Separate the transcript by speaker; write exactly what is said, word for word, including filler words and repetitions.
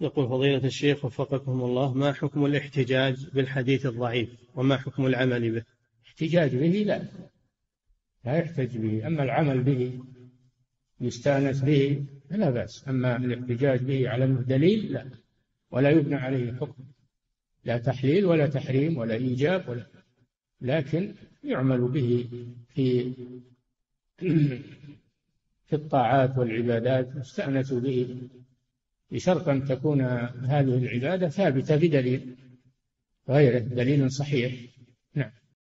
Speaker 1: يقول فضيلة الشيخ وفقكم الله، ما حكم الاحتجاج بالحديث الضعيف وما حكم العمل به؟
Speaker 2: احتجاج به لا لا يحتج به، أما العمل به يستأنس به فلا بأس، أما الاحتجاج به على أنه دليل لا، ولا يبنى عليه حكم، لا تحليل ولا تحريم ولا إيجاب ولا، لكن يعمل به في في الطاعات والعبادات، يستأنس به بشرط أن تكون هذه العبادة ثابتة بدليل غيره، دليل صحيح.